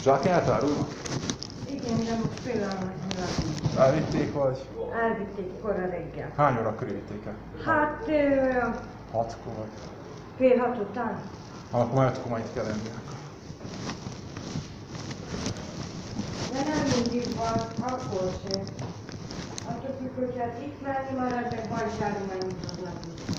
Zsákját árulnak? Igen, de most pillanatnyilag nincs. Elvitték vagy? Elvitték kora reggel. Hány óra körül vitték el? Hát, 6-kor vagy? fél 6 után. Akkor már 5-kor már itt kell lenni. De nem mindig van, akkor sem. Attól függ, hogy hát itt menni marad, meg bajsári menni tudnak vissza.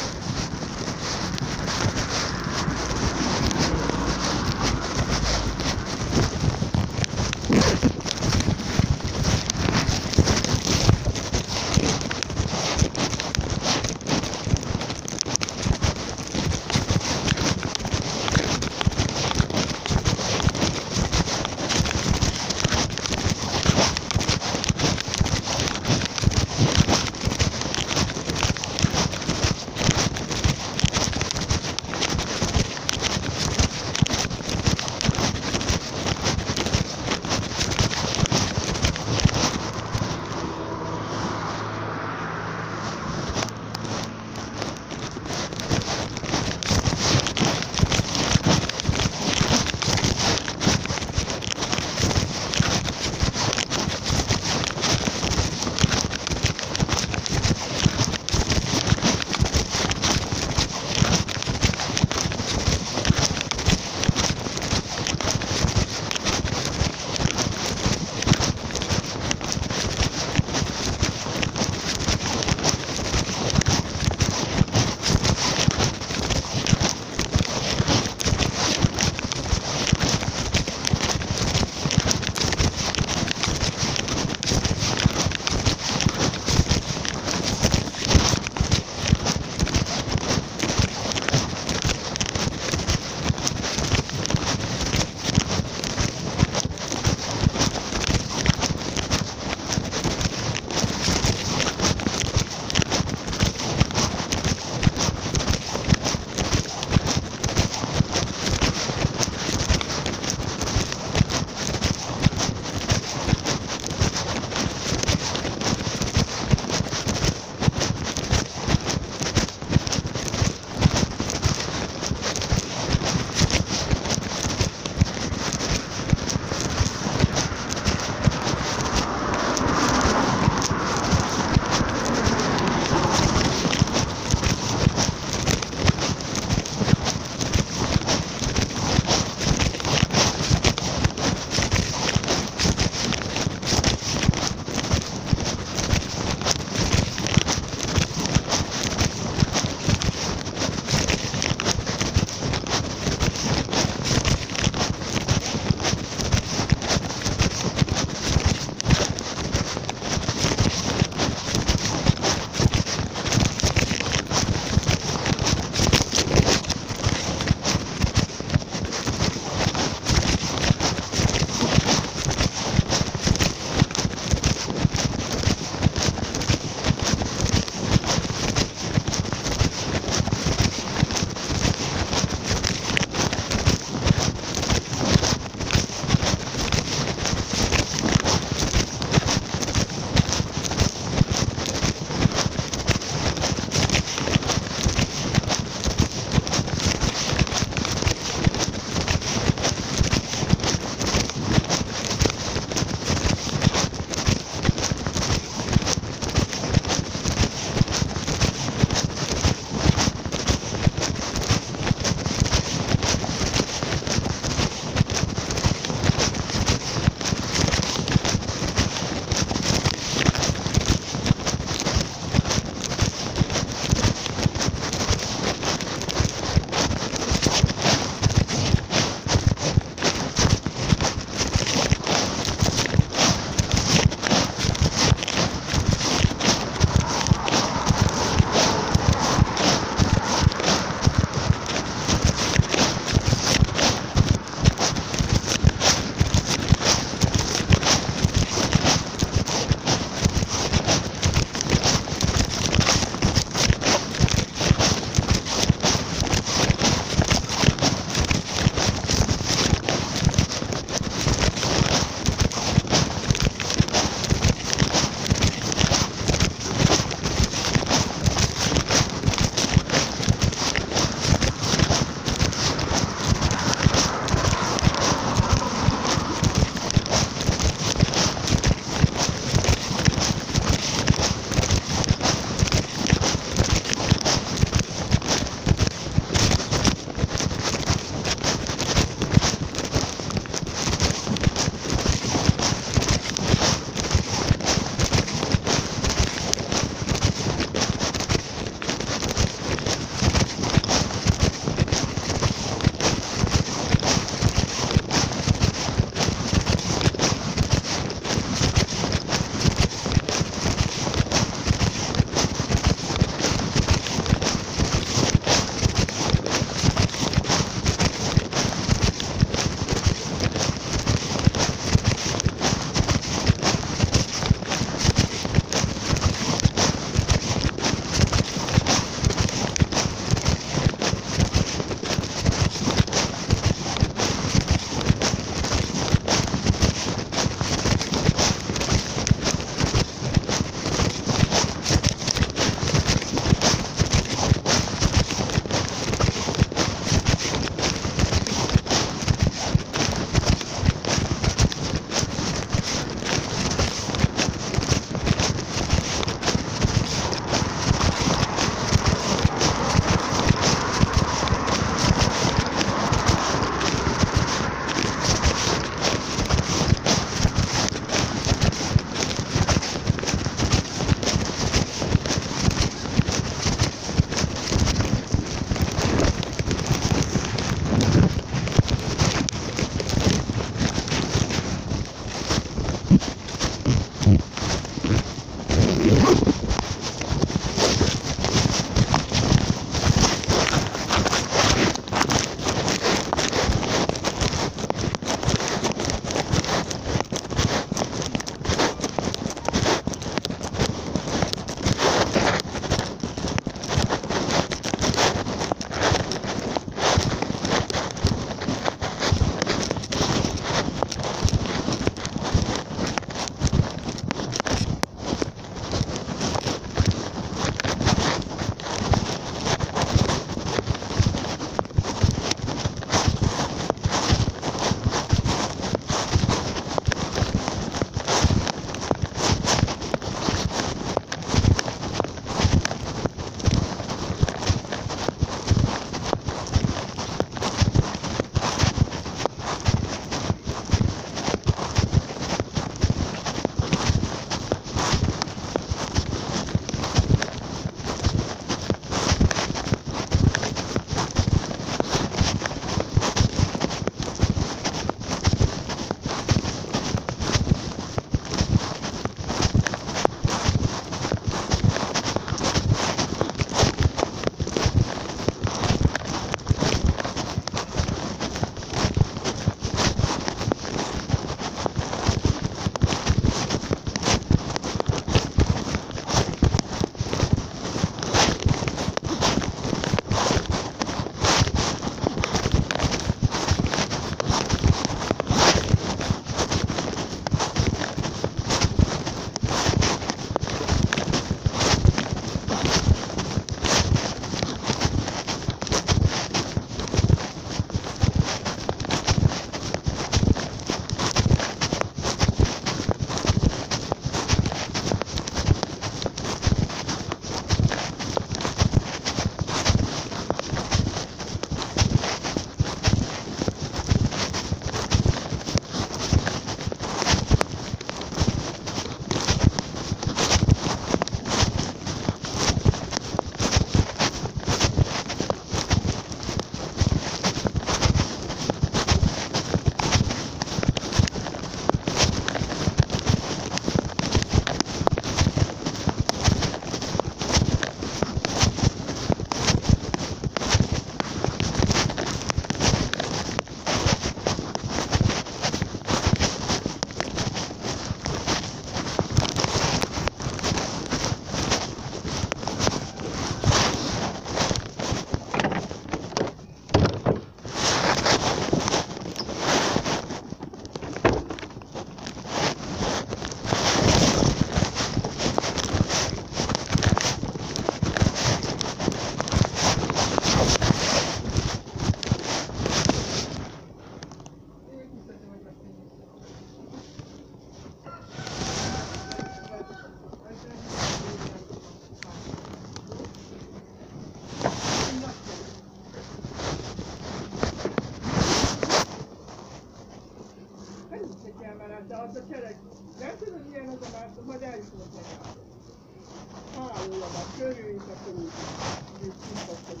Hálójamat körül, és akkor úgy kiszakod.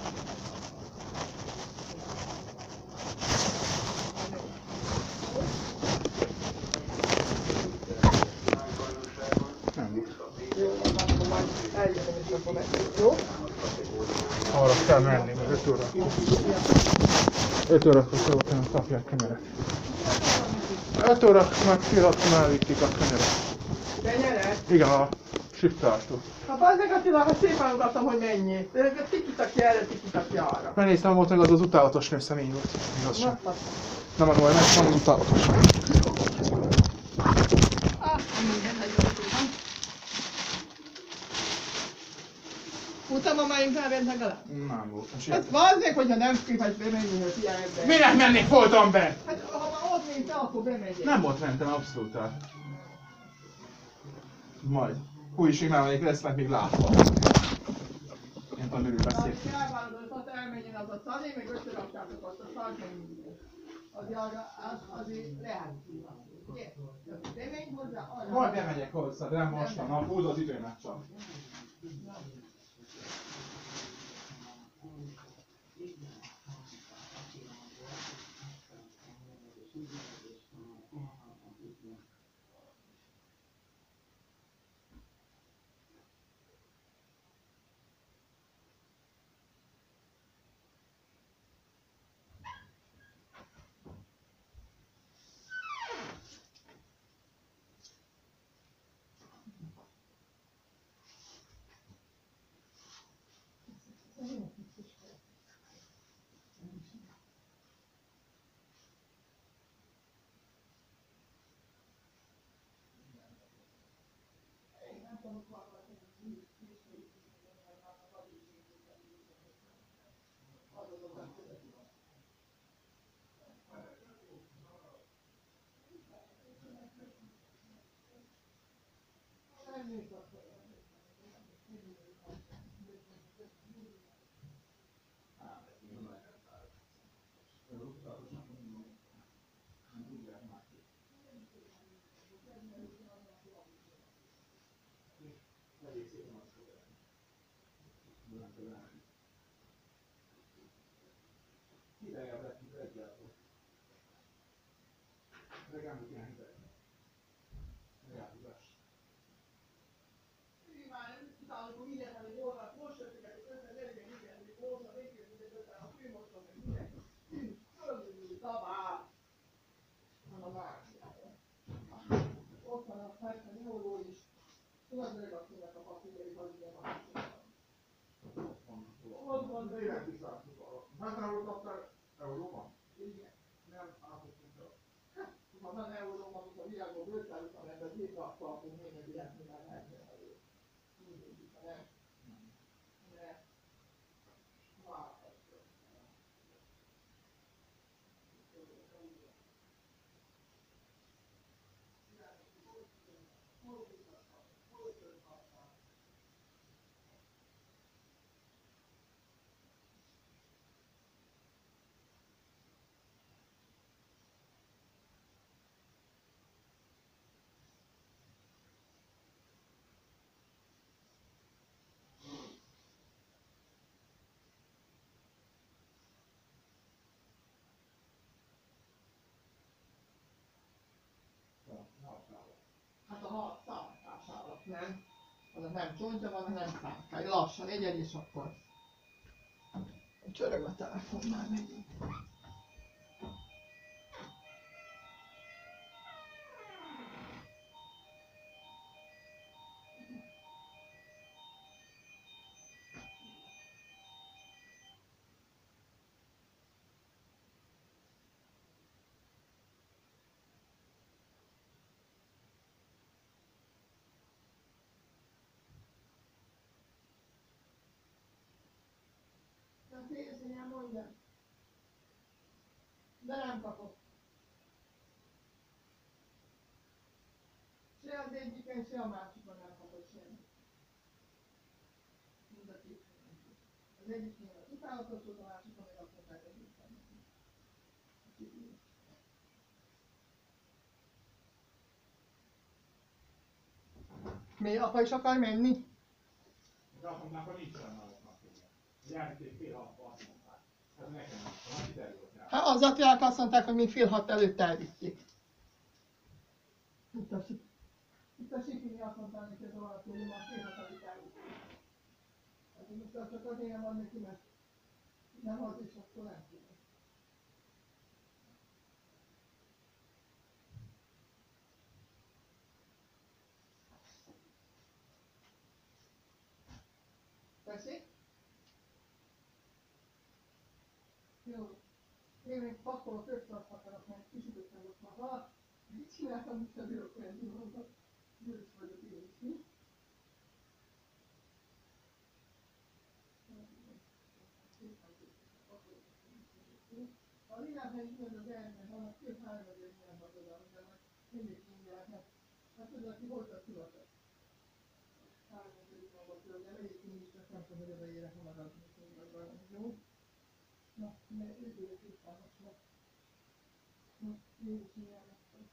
Jó, akkor majd eljöttem, és akkor megtudjuk, jó? Arra kell menni, meg 5 óra. 5 órakor szóltam, kapják kenyeret. 5 óra meg fél 6 már elvitték a kenyeret. Kenyeret? Igen, a shiftártól. Hát bazdmeg Attila, hát szépen ugattam, hogy mennyi. Tiki-taki erre, tiki-taki arra. Megnéztem, volt meg az utálatos nő személy volt. Igaz sem. Nem az baj, meg van az utálatos. Minden nagyon tudom. Utána megyünk rá rend legalább? Nem volt. Hát bazdmeg, hogyha nem képes bemenni, hogy ilyen ember. Minek mennék? Voltam bent! Hát ha már ott nézd, akkor bemegyek. Nem volt mentem, abszolút el. Majd. Hú is imádnék, lesznek még látva. Én tudom, miről beszél. Hát elvállalod, hogy elmenjen az a szali, meg összeraktátok azt a szart, meg mindent. Azért lehet. Ugye? Bemenj hozzá arra. Majd bemegyek hozzá, de nem most van. Na, húzd az időmet csak. Ott van a 70 euró is. Tudod, hogy a kinek a papírjait, hogy ugye van. Ott van, de Tényleg kiszálltuk arra. 50 eurót kaptál euróban? igen. Nem, átadtunk el. Ha van euróban, amit a világban 500 után ebben létre, akkor még egy ilyet minden lehetne elő. Mindig, ha nem. Ne. Változó. Hát a hat számításának nem. Az nem csontja van, hanem számítás. Lassan egyen és akkor csörög a telefon, már megyünk. Nem félsz, ilyen mondja. De nem kapok. Se az egyiken, se a másikon nem kapott semmit. Mind a két. Az egyiknél az utálatos volt, a másikon meg azt mondták, hogy itt van. Mi? Apa is akar menni? De azt mondták, hogy nincs olyan náluknak ugye. Hogy elvitték fél hatba, azt mondták. Ez nekem nem tudom, hogy kiderült rá. Hát az atyák azt mondták, hogy mi fél 6 előtt elvitték. Itt a Sikini azt mondta neki, hogy valaki, hogy már fél 6 előtt elvitték. Hát most csak azért van neki, mert nem az is, akkor nem tudom. Tessék? Jó. Én még pakolok, összeart akarok, mert kisütöttem most már valat. Mit csináltam, mit nem bírok olyan dolgokat. Bős vagyok én is, mi? A Linában is mondja az elmény, annak 2-3 ezért milyen hazadalom, de majd mindig mondják, hát tudod, aki volt a tudatot. 3 ezért maga tudod, de megyik én is, csak nem tudom, hogy oda érek maradni, vagy valami jó. Na, mert üdülök itt van most meg. Na, én is milyen lettem.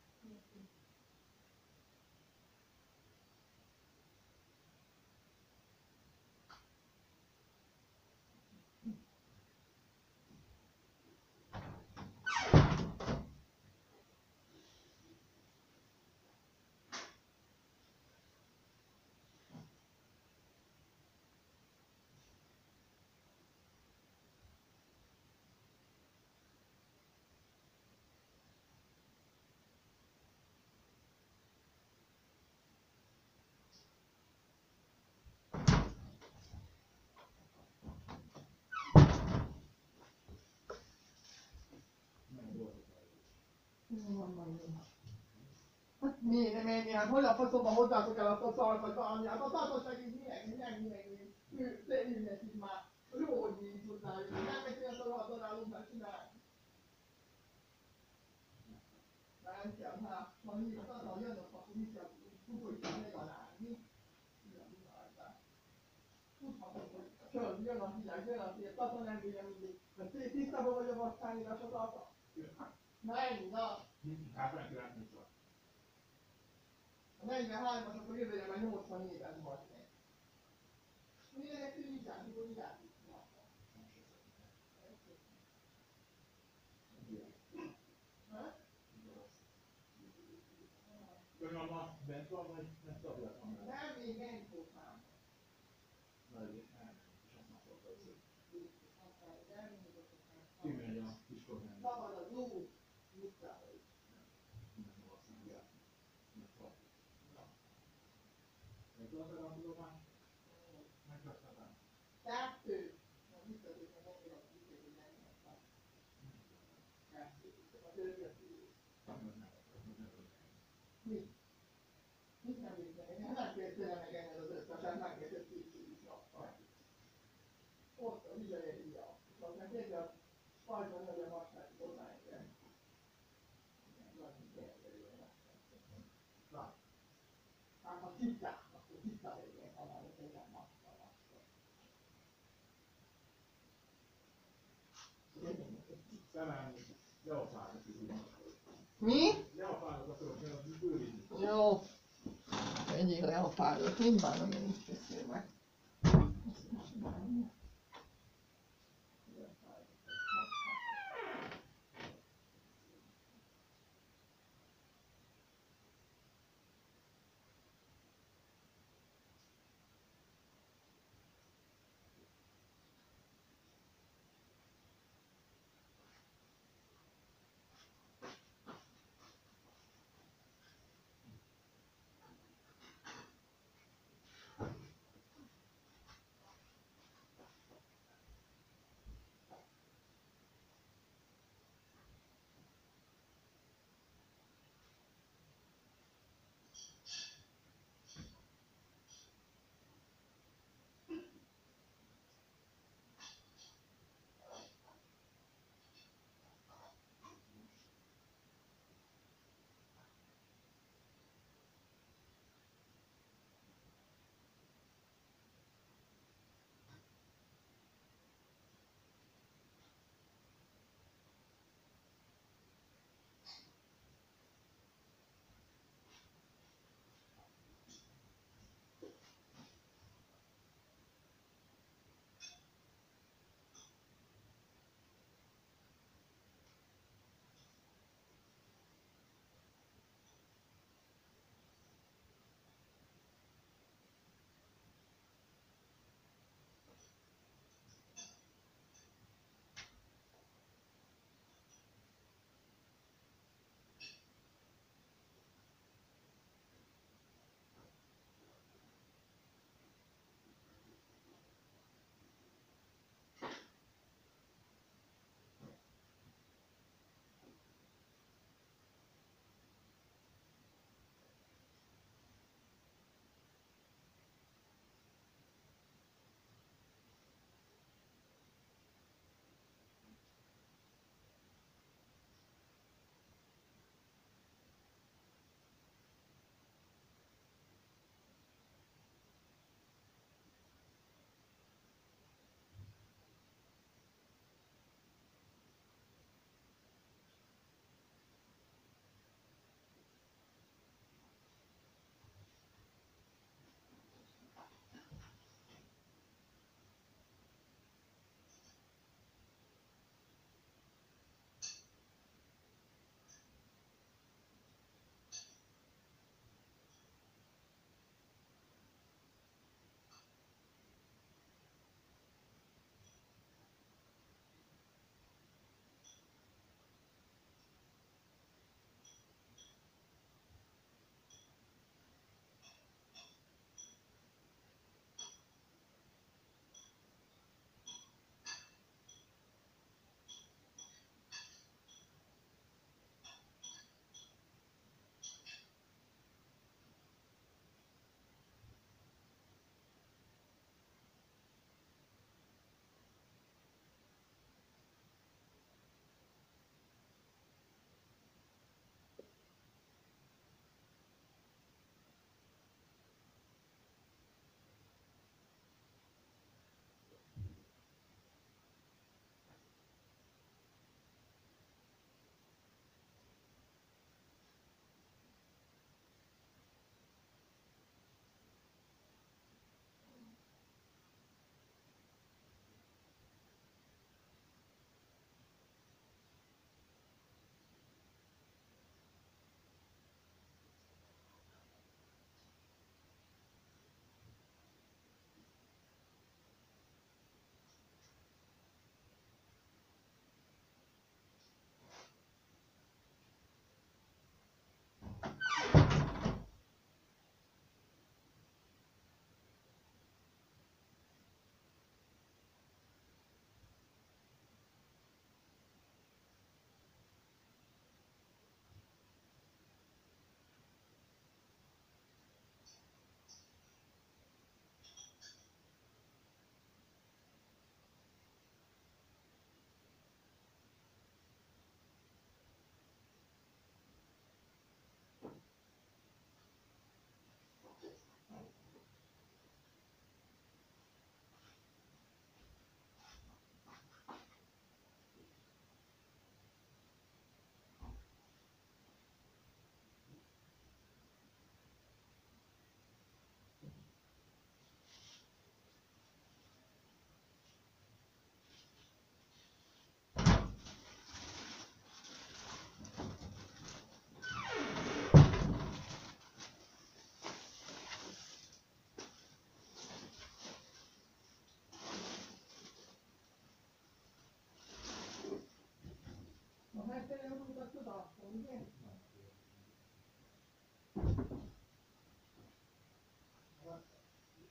Hát miért nem ennyi? Hát hogy a faszomba hozzátok el azt a szart, vagy valami? Hát a tartóság így minek? Tényleg így már. Jó, hogy mi így hozzájuk. Nem meg olyan szarvat adálunk már csinálni. Nem kell, hát. Van így az azzal jönnek, akkor mit kell kukulítani megalálni. Tudhatok, hogy jön a hideg, tata nem bírja mindig. Mert tisztában vagy a vasszányírás a tata. Na ennyi, na. Hát meg lehet mit van. A 43-as, akkor jövőre már 80 éves vagy még. Mindenek tűnjük, mikor vigyázni. Ön abban bent van, vagy nem szabad van? Nem, még bent voltál. Na, ezért elmenni, és azt már szólta össze. Kimegy a kis kormány. Szabad az út, utcára is. Nem valószínűleg játni. Mert van. Meg tudod a tudomány? Megtartatán. 2. Na, biztos, hogy nem érek, biztos, hogy nem érek. 2. A törgesztő. Mi? Mit nem értek? Nem kértél meg ennél az összesen, megkértett kétség is naptal. Ott a vizeléria. Csak meg érte a spajban nagy a vasság odáig. Hát a tisztát, akkor tisztát érjék, hanem hogy legyen naptal. Felállni, leopálni tudunk. Mi? Leopálni akarok, mert az bővízni. Jó. Egyél le a párot, mind bánom, én is beszél meg.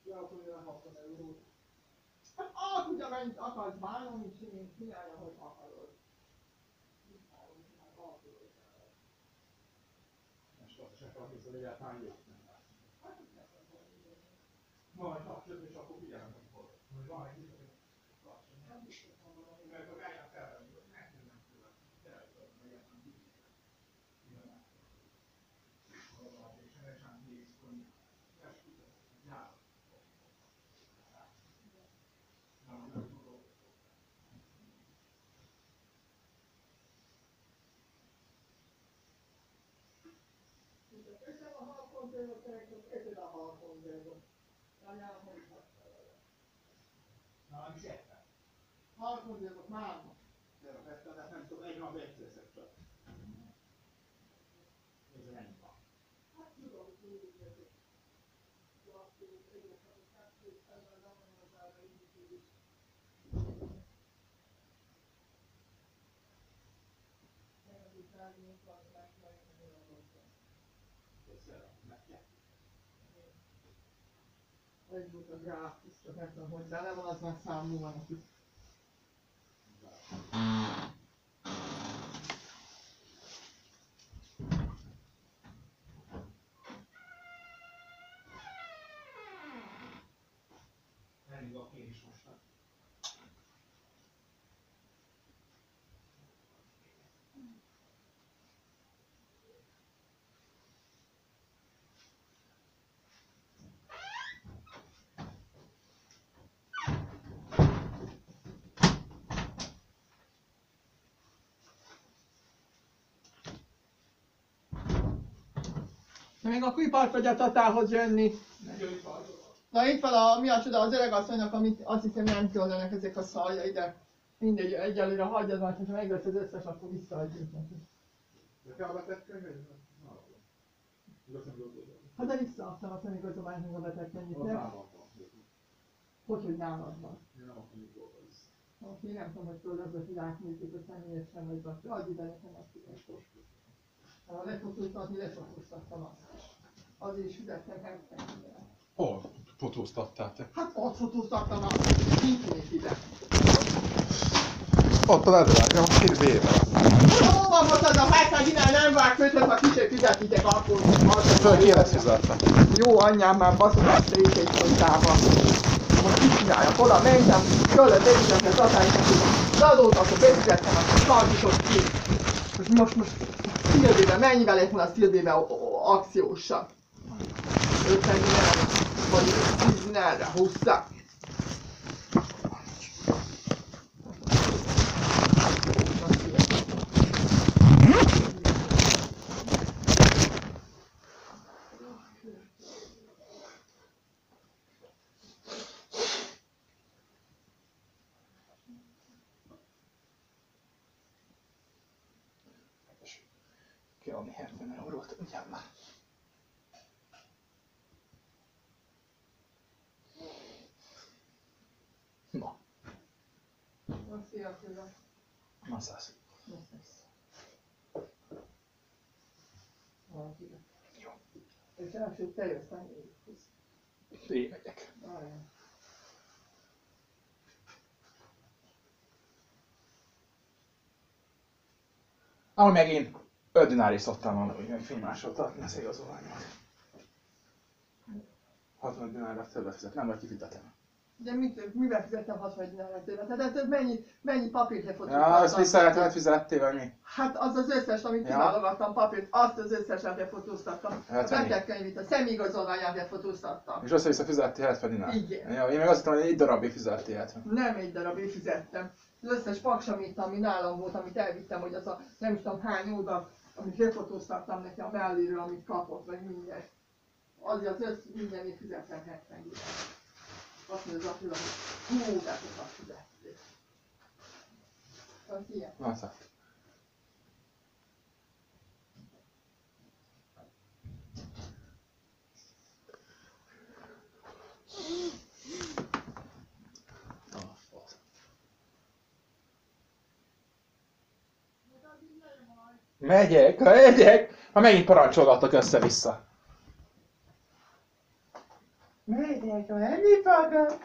Ja, akkor olyan 60 eurót. Hát azt ugye mennyit akarsz bánni, csinálja, hogy akarod. Most azt sem kell hiszem, hogy egyáltalán jót nem lesz. Majd kapcsolat, és akkor figyelem, hogy hol. Hogy van egy izé, mert akkor eljön felvenni, hogy nekünk nem tudom. Tényleg, meg ilyen bizony. És ennek néz, hogy jár. Köszönöm a halkonzervot, köszönöm a halkonzervot. Anyám, hogy hagyta vele. Na, nem is értem. Halkonzervot már ma. De nem tudom, egy nap egyszer csak. Ez ennyi van. Hát tudom, hogy úgy értek. Akkor egyet kapott, kettő, ezzel nem van az ára indítő is. Megint rágunk van, megint olyan mondtam. Egy volt a gráf, csak nem tudom, hogy bele van, az már számú van neki. Elindulok én is mostan. De még a Kuipartagya Tatához jönni. Na itt van a, mi a csoda, az öreg asszonynak, amit azt hiszem nem tőlenek ezek a szaljai, de mindegy, egyelőre hagyjad majd, hogyha megvesz az összes, akkor visszaadjuk neki. De kell a betett könyvet? Hát de visszaadtam a szemigazolványt, meg a beteg mennyit, Az nem? nálam van. Hogy nálad van? Én nem akarom, hogy dolga is. Oké, nem tudom, hogy tudod, hogy világnézik, a személyesen vagy valaki. Adj ide nekem azt ide. Ha lefotóztatni, lefotóztattam azt is. Azért is fizettem 70-re. Hol fotóztattál te? Hát ott fotóztattam azt, nincs ide. Ott a ledrágja, a két bébe. Hol van most az a 70 dinár, nem vág földhöz, ha kicsit fizetitek, akkor... Föl ki lesz fizetve. Jó anyám, már baszod a székét hozzával. Most mit csináljak? Oda mentem, tőle befizetni az atálynak, az adót, akkor befizettem, akkor tartított ki. Most Szilvében, mennyivel lett volna a Szilvében akciósan? 50 dinár, vagy 10 dinárra húzza. Kell adni 70 eurót, ugyan már. Na, Szia, Attila. na száz. Jó. És első te jössz, nem én jössz. Én megyek. Várjál. Ahogy meg én 5 dinárért szoktam volna, hogy fénymásolt adni az igazolványomat. 60 dinárra többet fizet, nem vagy kifizetem. De mivel fizettem 60 dinárra többet? Tehát ez mennyi papírt lefotóztattam? Ja, ezt vissza fizettél, vagy mi? Hát az az összes, amit kiválogattam papírt, azt az összeset lefotóztattam. A betegkönyvét, a személyigazolványát lefotóztattam. És össze-vissza fizettél 70 dinár? Igen. Ja, én meg azt hittem, hogy egy darabig fizettél 70. Nem egy darabig fizettem. Az összes paksamit, ami nálam volt, amit elvittem, hogy az a nem is tudom hány oldal, amit lefotóztattam neki a melléről, amit kapott, vagy minden. Azért az mindenért fizettem 70 dinár. Azt mondja az Attila, hogy hú, de sokat fizették. Az ilyen. Na, szállt. Megyek! Ha megint parancsolgattak össze-vissza. Vedi, come mi paga?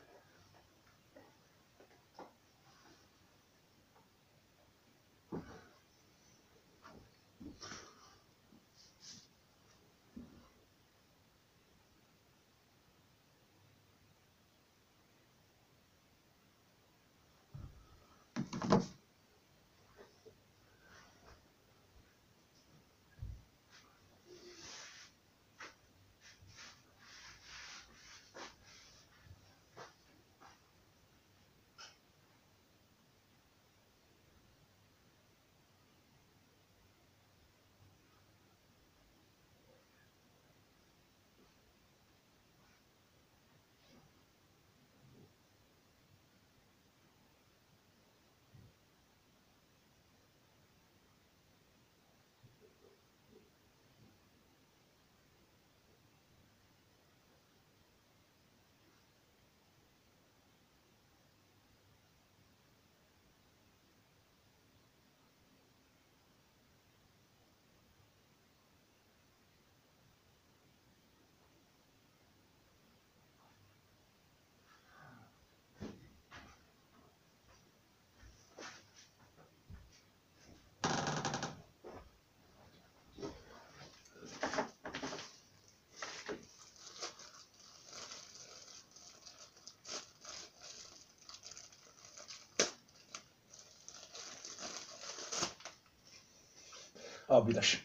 Abidas.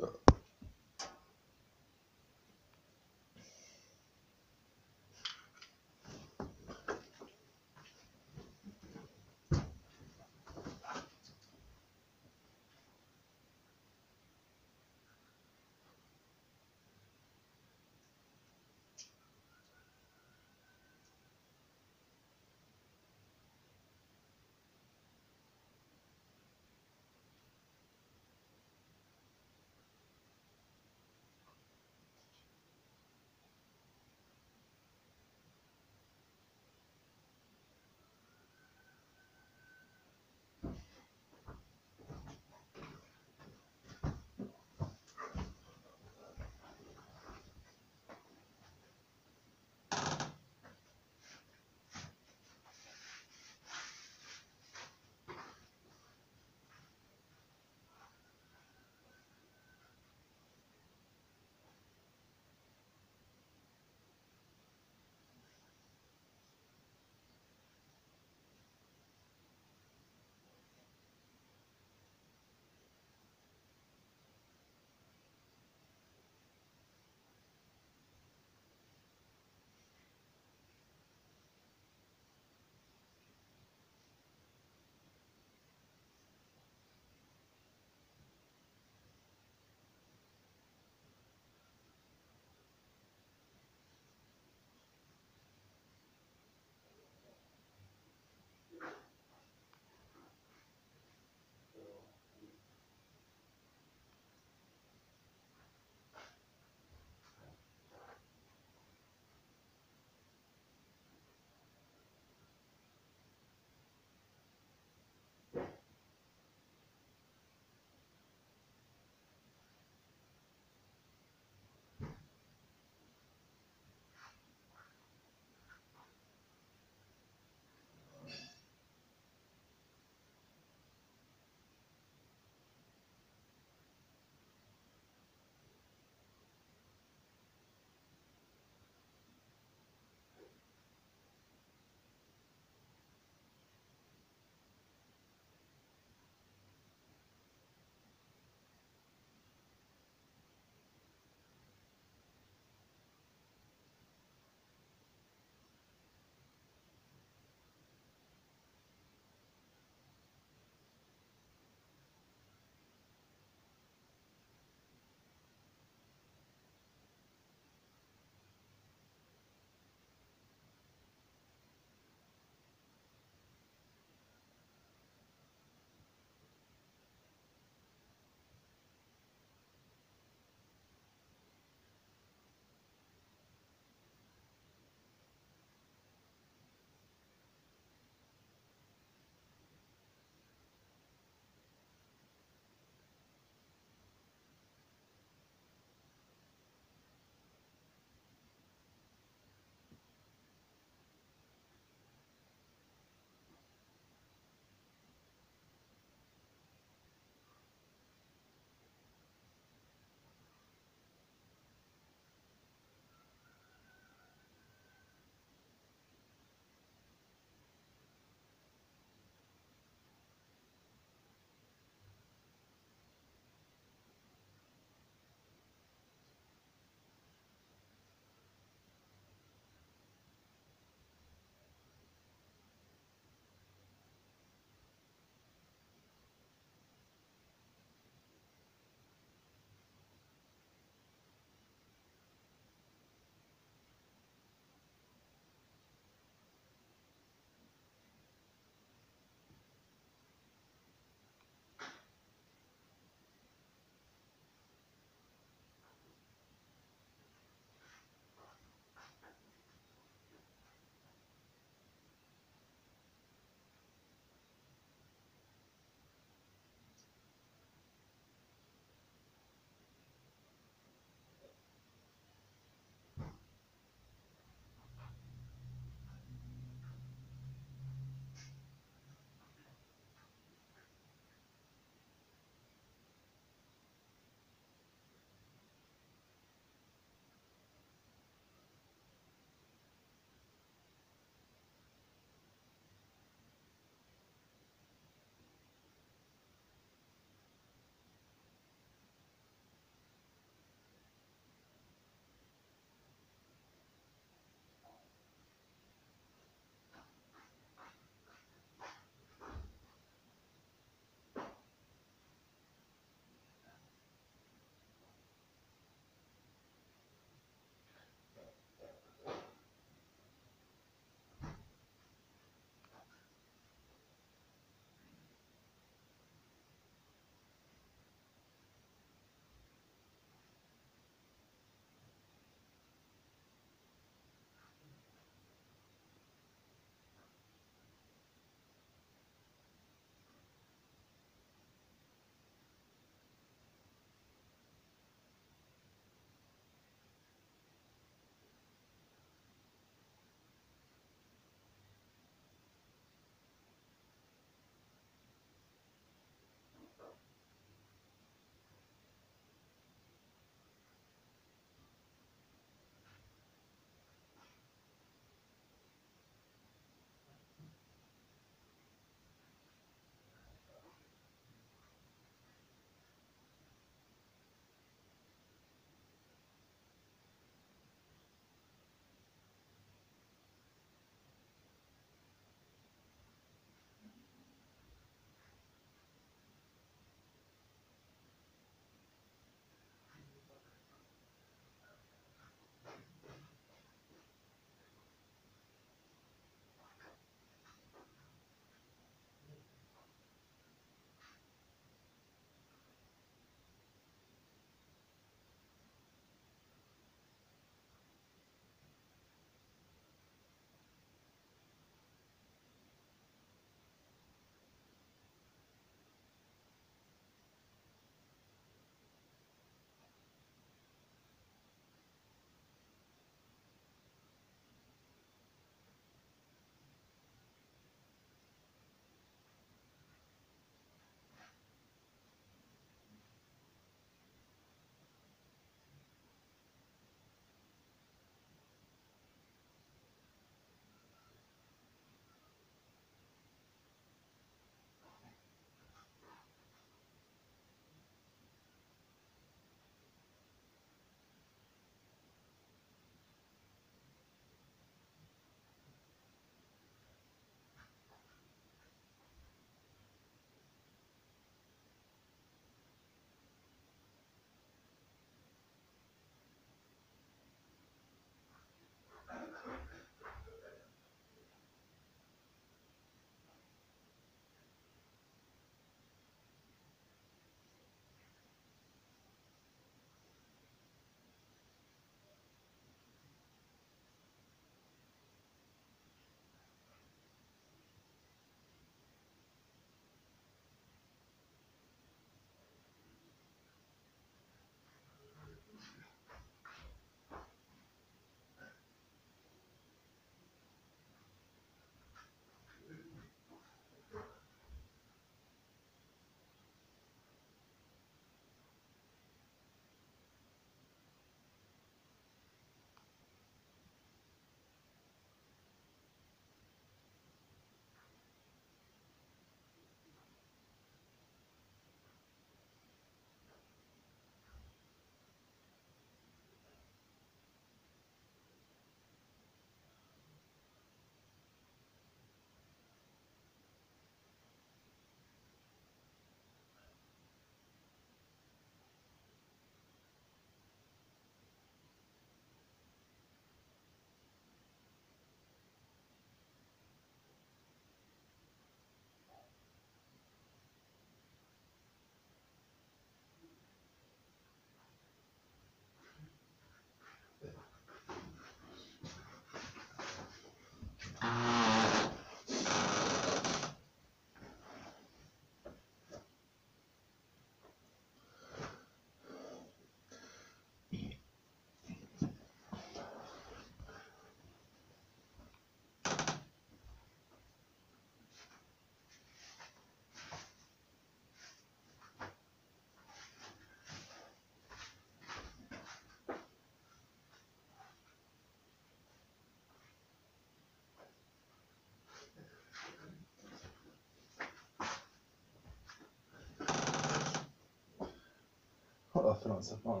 A francot van.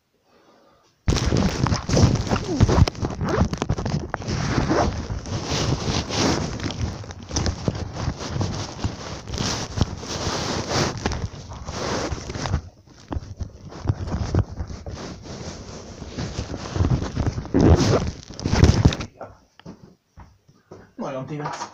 Nagyon tévedsz.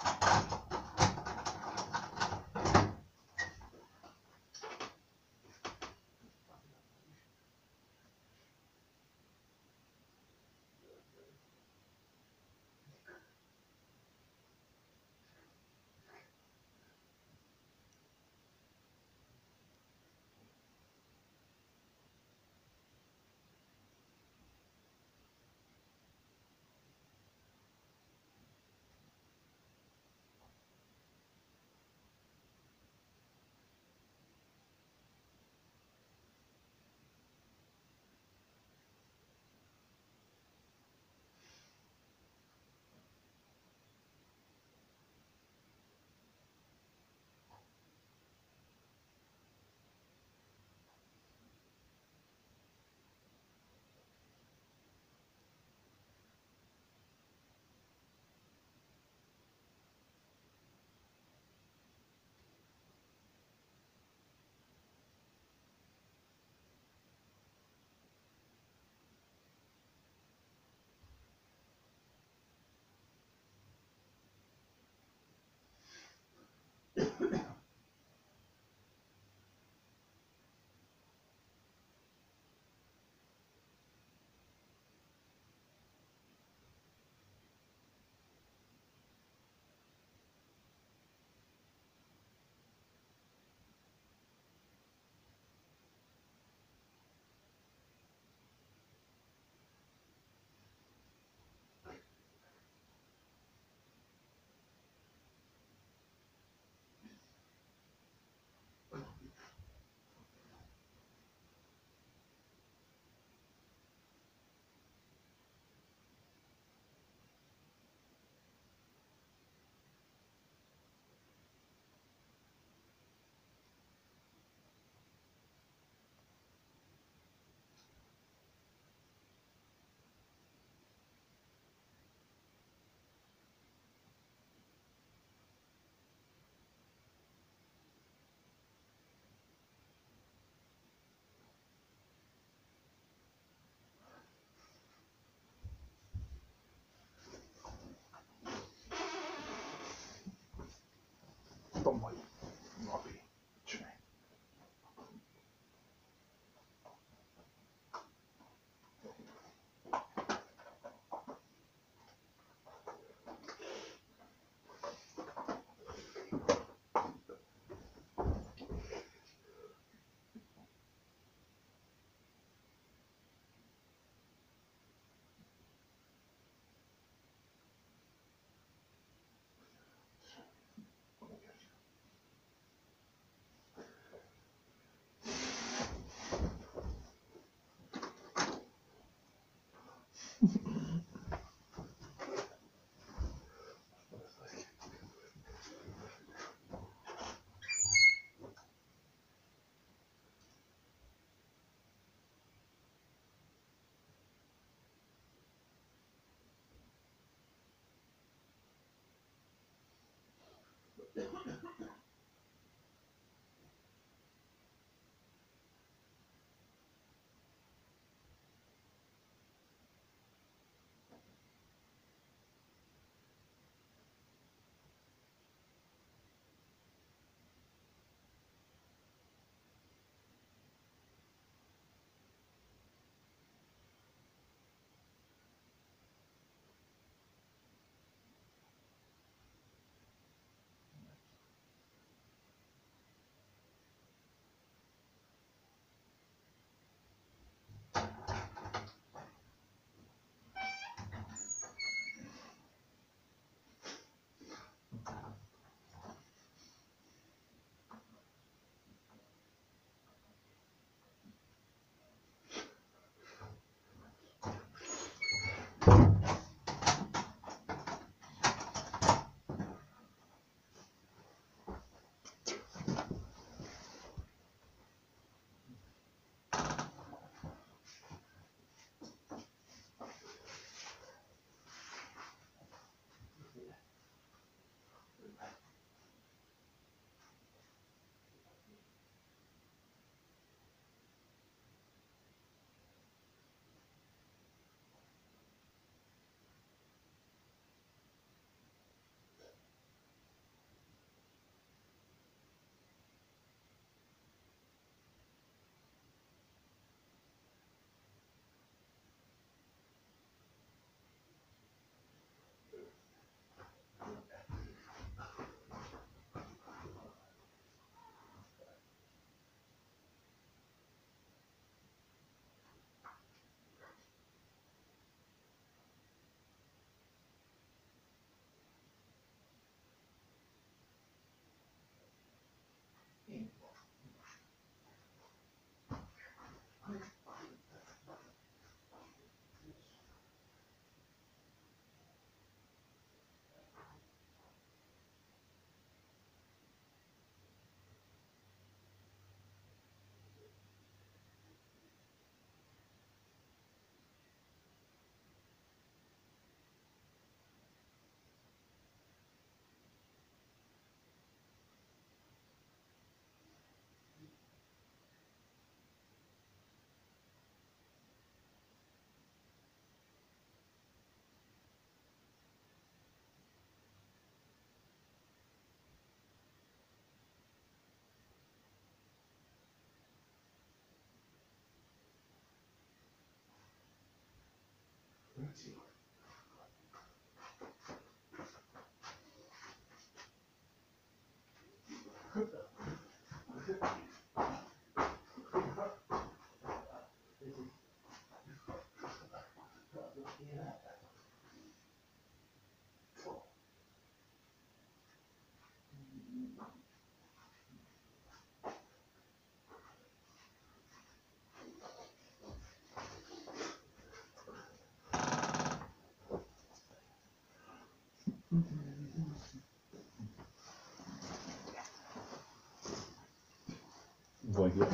Tombolj. Napi. Csinálj. Voglio.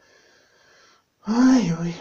Ai, oi.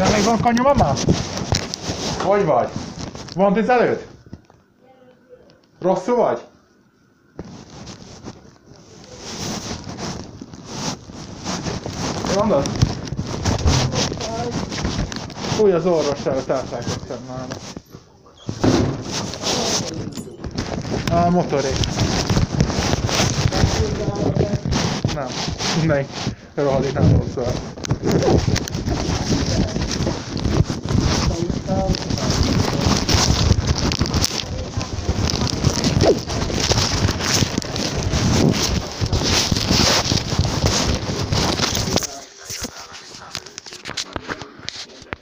Nem még van kanyoma már? Hogy vagy? Van tüzelőd? Rosszul vagy? Mi mondod? Fúj az orvos előtt elfelejtettem már. A motorék. Nem. Rohadik nem hosszú el.